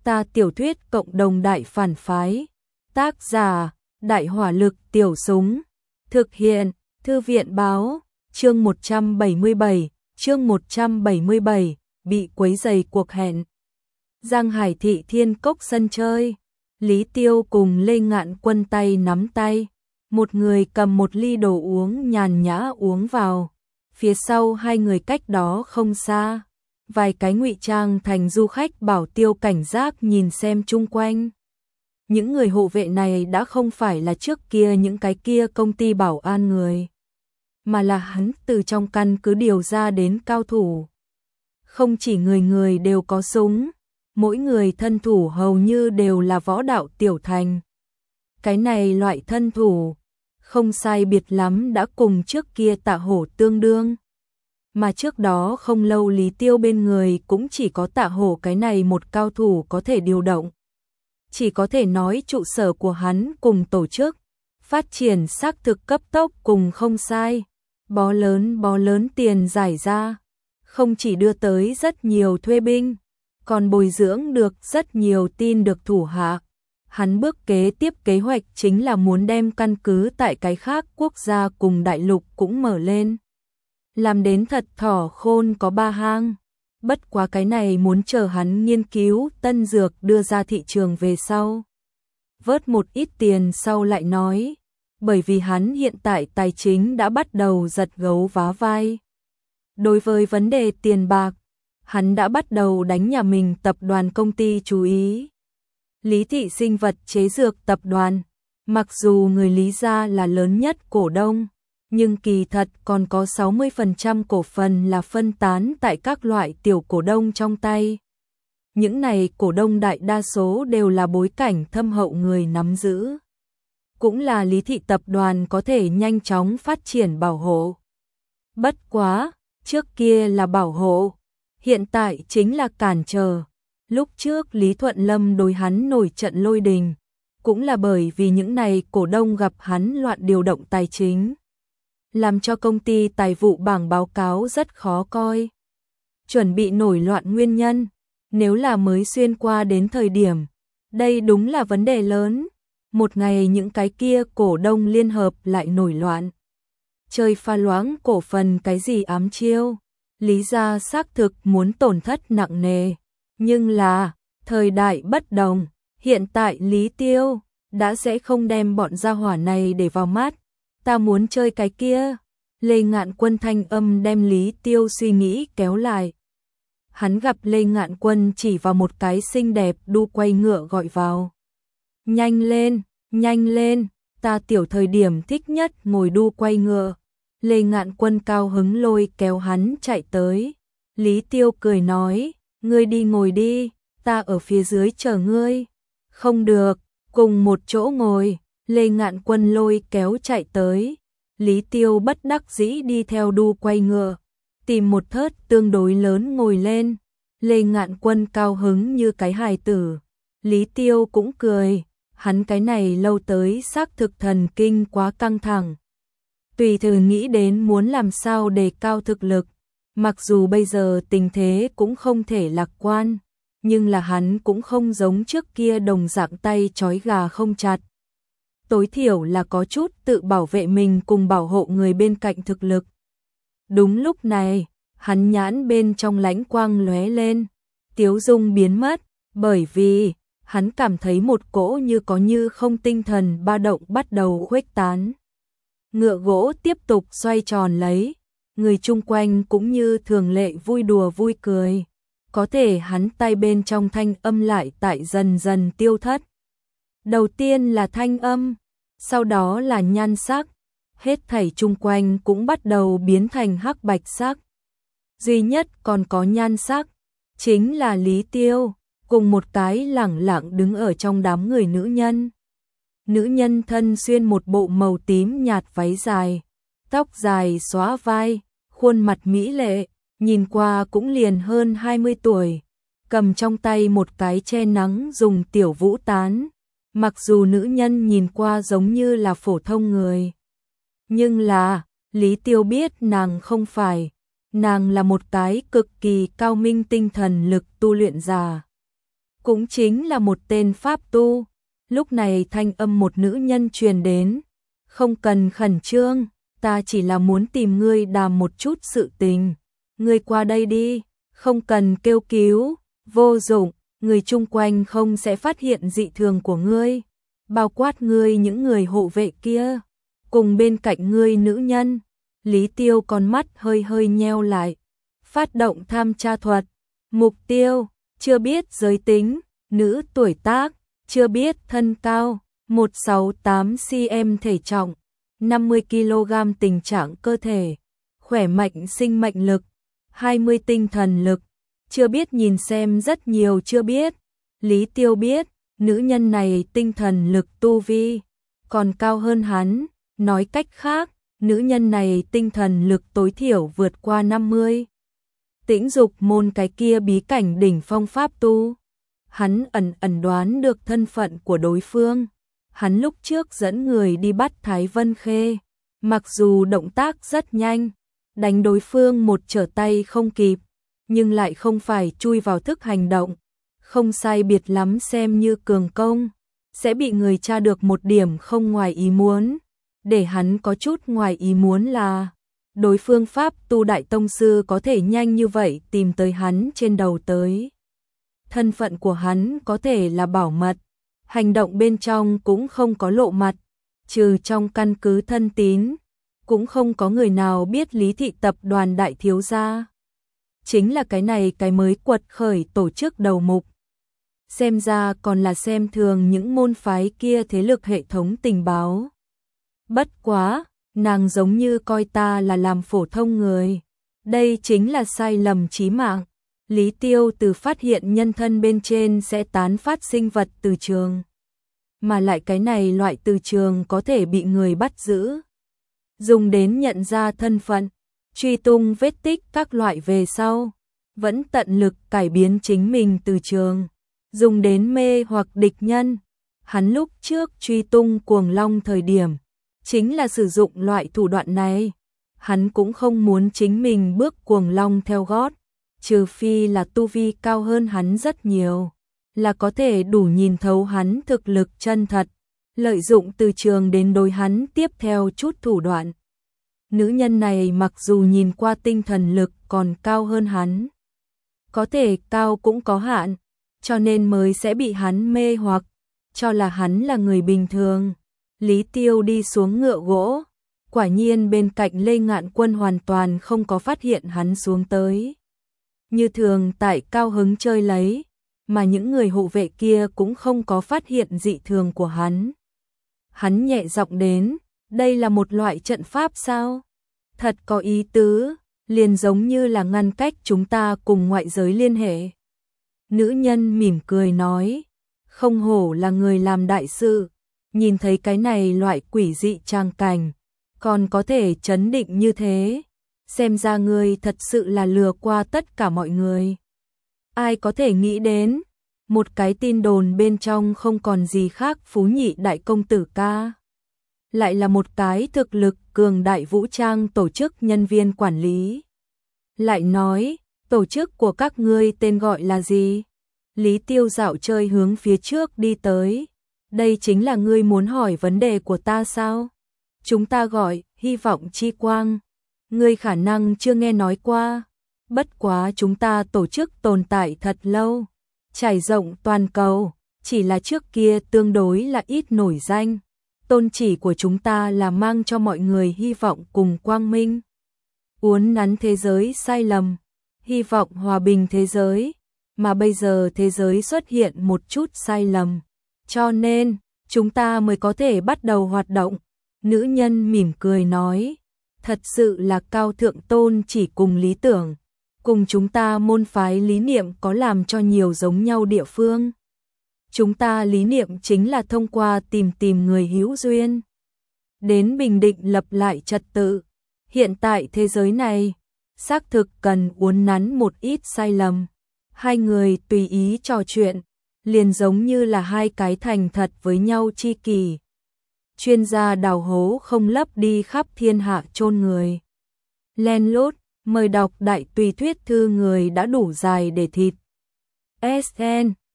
Ta tiểu thuyết cộng đồng đại phản phái. Tác giả, Đại hỏa lực tiểu súng. Thực hiện, Thư viện báo, chương 177, bị quấy rầy cuộc hẹn. Giang Hải thị Thiên Cốc sân chơi. Lý Tiêu cùng Lê Ngạn Quân tay nắm tay. Một người cầm một ly đồ uống nhàn nhã uống vào. Phía sau hai người cách đó không xa. Vài cái ngụy trang thành du khách bảo tiêu cảnh giác nhìn xem chung quanh. Những người hộ vệ này đã không phải là trước kia những cái kia công ty bảo an người, mà là hắn từ trong căn cứ điều ra đến cao thủ. Không chỉ người người đều có súng, mỗi người thân thủ hầu như đều là võ đạo tiểu thành. Cái này loại thân thủ, không sai biệt lắm đã cùng trước kia Tạ Hổ tương đương. Mà trước đó không lâu Lý Tiêu bên người cũng chỉ có Tạ Hổ cái này một cao thủ có thể điều động. Chỉ có thể nói trụ sở của hắn cùng tổ chức, phát triển xác thực cấp tốc cùng không sai. Bó lớn tiền giải ra, không chỉ đưa tới rất nhiều thuê binh, còn bồi dưỡng được rất nhiều tin được thủ hạ. Hắn bước kế tiếp kế hoạch chính là muốn đem căn cứ tại cái khác quốc gia cùng đại lục cũng mở lên. Làm đến thật thỏ khôn có ba hang. Bất quá cái này muốn chờ hắn nghiên cứu tân dược đưa ra thị trường về sau. Vớt một ít tiền sau lại nói. Bởi vì hắn hiện tại tài chính đã bắt đầu giật gấu vá vai. Đối với vấn đề tiền bạc, hắn đã bắt đầu đánh nhà mình tập đoàn công ty chú ý. Lý Thị Sinh vật chế dược tập đoàn, mặc dù người Lý gia là lớn nhất cổ đông, nhưng kỳ thật còn có 60% cổ phần là phân tán tại các loại tiểu cổ đông trong tay. Những này cổ đông đại đa số đều là bối cảnh thâm hậu người nắm giữ. Cũng là Lý Thị tập đoàn có thể nhanh chóng phát triển bảo hộ. Bất quá, trước kia là bảo hộ, hiện tại chính là cản trở. Lúc trước Lý Thuận Lâm đối hắn nổi trận lôi đình, cũng là bởi vì những này cổ đông gặp hắn loạn điều động tài chính, làm cho công ty tài vụ bảng báo cáo rất khó coi. Chuẩn bị nổi loạn nguyên nhân, nếu là mới xuyên qua đến thời điểm, đây đúng là vấn đề lớn. Một ngày những cái kia cổ đông liên hợp lại nổi loạn. Chơi pha loãng cổ phần cái gì ám chiêu, Lý gia xác thực muốn tổn thất nặng nề. Nhưng là, thời đại bất đồng, hiện tại Lý Tiêu đã sẽ không đem bọn gia hỏa này để vào mắt. Ta muốn chơi cái kia. Lê Ngạn Quân thanh âm đem Lý Tiêu suy nghĩ kéo lại. Hắn gặp Lê Ngạn Quân chỉ vào một cái xinh đẹp đu quay ngựa gọi vào. Nhanh lên, ta tiểu thời điểm thích nhất ngồi đu quay ngựa. Lê Ngạn Quân cao hứng lôi kéo hắn chạy tới. Lý Tiêu cười nói, ngươi đi ngồi đi, ta ở phía dưới chờ ngươi. Không được, cùng một chỗ ngồi. Lê Ngạn Quân lôi kéo chạy tới. Lý Tiêu bất đắc dĩ đi theo đu quay ngựa, tìm một thớt tương đối lớn ngồi lên. Lê Ngạn Quân cao hứng như cái hài tử. Lý Tiêu cũng cười, hắn cái này lâu tới xác thực thần kinh quá căng thẳng. Tùy thử nghĩ đến muốn làm sao đề cao thực lực, mặc dù bây giờ tình thế cũng không thể lạc quan, nhưng là hắn cũng không giống trước kia đồng dạng tay trói gà không chặt. Tối thiểu là có chút tự bảo vệ mình cùng bảo hộ người bên cạnh thực lực. Đúng lúc này, hắn nhãn bên trong lãnh quang lóe lên, tiếu dung biến mất, bởi vì hắn cảm thấy một cỗ như có như không tinh thần ba động bắt đầu khuếch tán. Ngựa gỗ tiếp tục xoay tròn lấy, người chung quanh cũng như thường lệ vui đùa vui cười. Có thể hắn tay bên trong thanh âm lại tại dần dần tiêu thất. Đầu tiên là thanh âm, sau đó là nhan sắc, hết thảy chung quanh cũng bắt đầu biến thành hắc bạch sắc. Duy nhất còn có nhan sắc, chính là Lý Tiêu, cùng một cái lẳng lặng đứng ở trong đám người nữ nhân. Nữ nhân thân xuyên một bộ màu tím nhạt váy dài, tóc dài xóa vai, khuôn mặt mỹ lệ, nhìn qua cũng liền hơn 20 tuổi, cầm trong tay một cái che nắng dùng tiểu vũ tán. Mặc dù nữ nhân nhìn qua giống như là phổ thông người, nhưng là, Lý Tiêu biết nàng không phải, nàng là một cái cực kỳ cao minh tinh thần lực tu luyện giả. cũng chính là một tên pháp tu. Lúc này thanh âm một nữ nhân truyền đến, không cần khẩn trương, ta chỉ là muốn tìm ngươi đàm một chút sự tình. Ngươi qua đây đi, không cần kêu cứu, vô dụng, người chung quanh không sẽ phát hiện dị thường của ngươi, bao quát ngươi những người hộ vệ kia, cùng bên cạnh ngươi nữ nhân. Lý Tiêu con mắt hơi hơi nheo lại, phát động tham tra thuật, mục tiêu, chưa biết giới tính, nữ tuổi tác, chưa biết thân cao, 168cm thể trọng, 50kg tình trạng cơ thể, khỏe mạnh sinh mệnh lực, 20 tinh thần lực, chưa biết nhìn xem rất nhiều chưa biết. Lý Tiêu biết, nữ nhân này tinh thần lực tu vi còn cao hơn hắn, nói cách khác, nữ nhân này tinh thần lực tối thiểu vượt qua 50. Tĩnh Dục môn cái kia bí cảnh đỉnh phong pháp tu. Hắn ẩn đoán được thân phận của đối phương. Hắn lúc trước dẫn người đi bắt Thái Vân Khê, mặc dù động tác rất nhanh, đánh đối phương một trở tay không kịp, nhưng lại không phải chui vào thức hành động, không sai biệt lắm xem như cường công, sẽ bị người tra được một điểm không ngoài ý muốn. Để hắn có chút ngoài ý muốn là đối phương pháp tu đại tông sư có thể nhanh như vậy tìm tới hắn trên đầu tới. Thân phận của hắn có thể là bảo mật, hành động bên trong cũng không có lộ mặt, trừ trong căn cứ thân tín, cũng không có người nào biết Lý thị tập đoàn đại thiếu gia. Chính là cái này cái mới quật khởi tổ chức đầu mục. Xem ra còn là xem thường những môn phái kia thế lực hệ thống tình báo. Bất quá, nàng giống như coi ta là làm phổ thông người. Đây chính là sai lầm chí mạng. Lý Tiêu từ phát hiện nhân thân bên trên sẽ tán phát sinh vật từ trường. Mà lại cái này loại từ trường có thể bị người bắt giữ. Dùng đến nhận ra thân phận, truy tung vết tích các loại về sau. Vẫn tận lực cải biến chính mình từ trường. Dùng đến mê hoặc địch nhân. Hắn lúc trước truy tung Cuồng Long thời điểm, chính là sử dụng loại thủ đoạn này. Hắn cũng không muốn chính mình bước Cuồng Long theo gót, trừ phi là tu vi cao hơn hắn rất nhiều, là có thể đủ nhìn thấu hắn thực lực chân thật, lợi dụng từ trường đến đối hắn tiếp theo chút thủ đoạn. Nữ nhân này mặc dù nhìn qua tinh thần lực còn cao hơn hắn, có thể cao cũng có hạn, cho nên mới sẽ bị hắn mê hoặc, cho là hắn là người bình thường. Lý Tiêu đi xuống ngựa gỗ, quả nhiên bên cạnh Lê Ngạn Quân hoàn toàn không có phát hiện hắn xuống tới. Như thường tại cao hứng chơi lấy, mà những người hộ vệ kia cũng không có phát hiện dị thường của hắn. Hắn nhẹ giọng đến, đây là một loại trận pháp sao? Thật có ý tứ, liền giống như là ngăn cách chúng ta cùng ngoại giới liên hệ. Nữ nhân mỉm cười nói, không hổ là người làm đại sự, nhìn thấy cái này loại quỷ dị trang cảnh, còn có thể trấn định như thế. Xem ra ngươi thật sự là lừa qua tất cả mọi người. Ai có thể nghĩ đến, một cái tin đồn bên trong không còn gì khác Phú Nhị đại công tử ca. Lại là một cái thực lực cường đại vũ trang tổ chức nhân viên quản lý. Lại nói, tổ chức của các ngươi tên gọi là gì? Lý Tiêu dạo chơi hướng phía trước đi tới. Đây chính là ngươi muốn hỏi vấn đề của ta sao? Chúng ta gọi Hy vọng chi quang. Ngươi khả năng chưa nghe nói qua. Bất quá chúng ta tổ chức tồn tại thật lâu, trải rộng toàn cầu, chỉ là trước kia tương đối là ít nổi danh. Tôn chỉ của chúng ta là mang cho mọi người hy vọng cùng quang minh, uốn nắn thế giới sai lầm, hy vọng hòa bình thế giới, mà bây giờ thế giới xuất hiện một chút sai lầm, cho nên chúng ta mới có thể bắt đầu hoạt động. Nữ nhân mỉm cười nói, thật sự là cao thượng tôn chỉ cùng lý tưởng, cùng chúng ta môn phái lý niệm có làm cho nhiều giống nhau địa phương. Chúng ta lý niệm chính là thông qua tìm người hữu duyên, đến bình định lập lại trật tự. Hiện tại thế giới này, xác thực cần uốn nắn một ít sai lầm. Hai người tùy ý trò chuyện, liền giống như là hai cái thành thật với nhau tri kỷ. Chuyên gia đào hố không lấp đi khắp thiên hạ chôn người. Len lút, mời đọc đại tùy thuyết thư người đã đủ dài để thịt. SN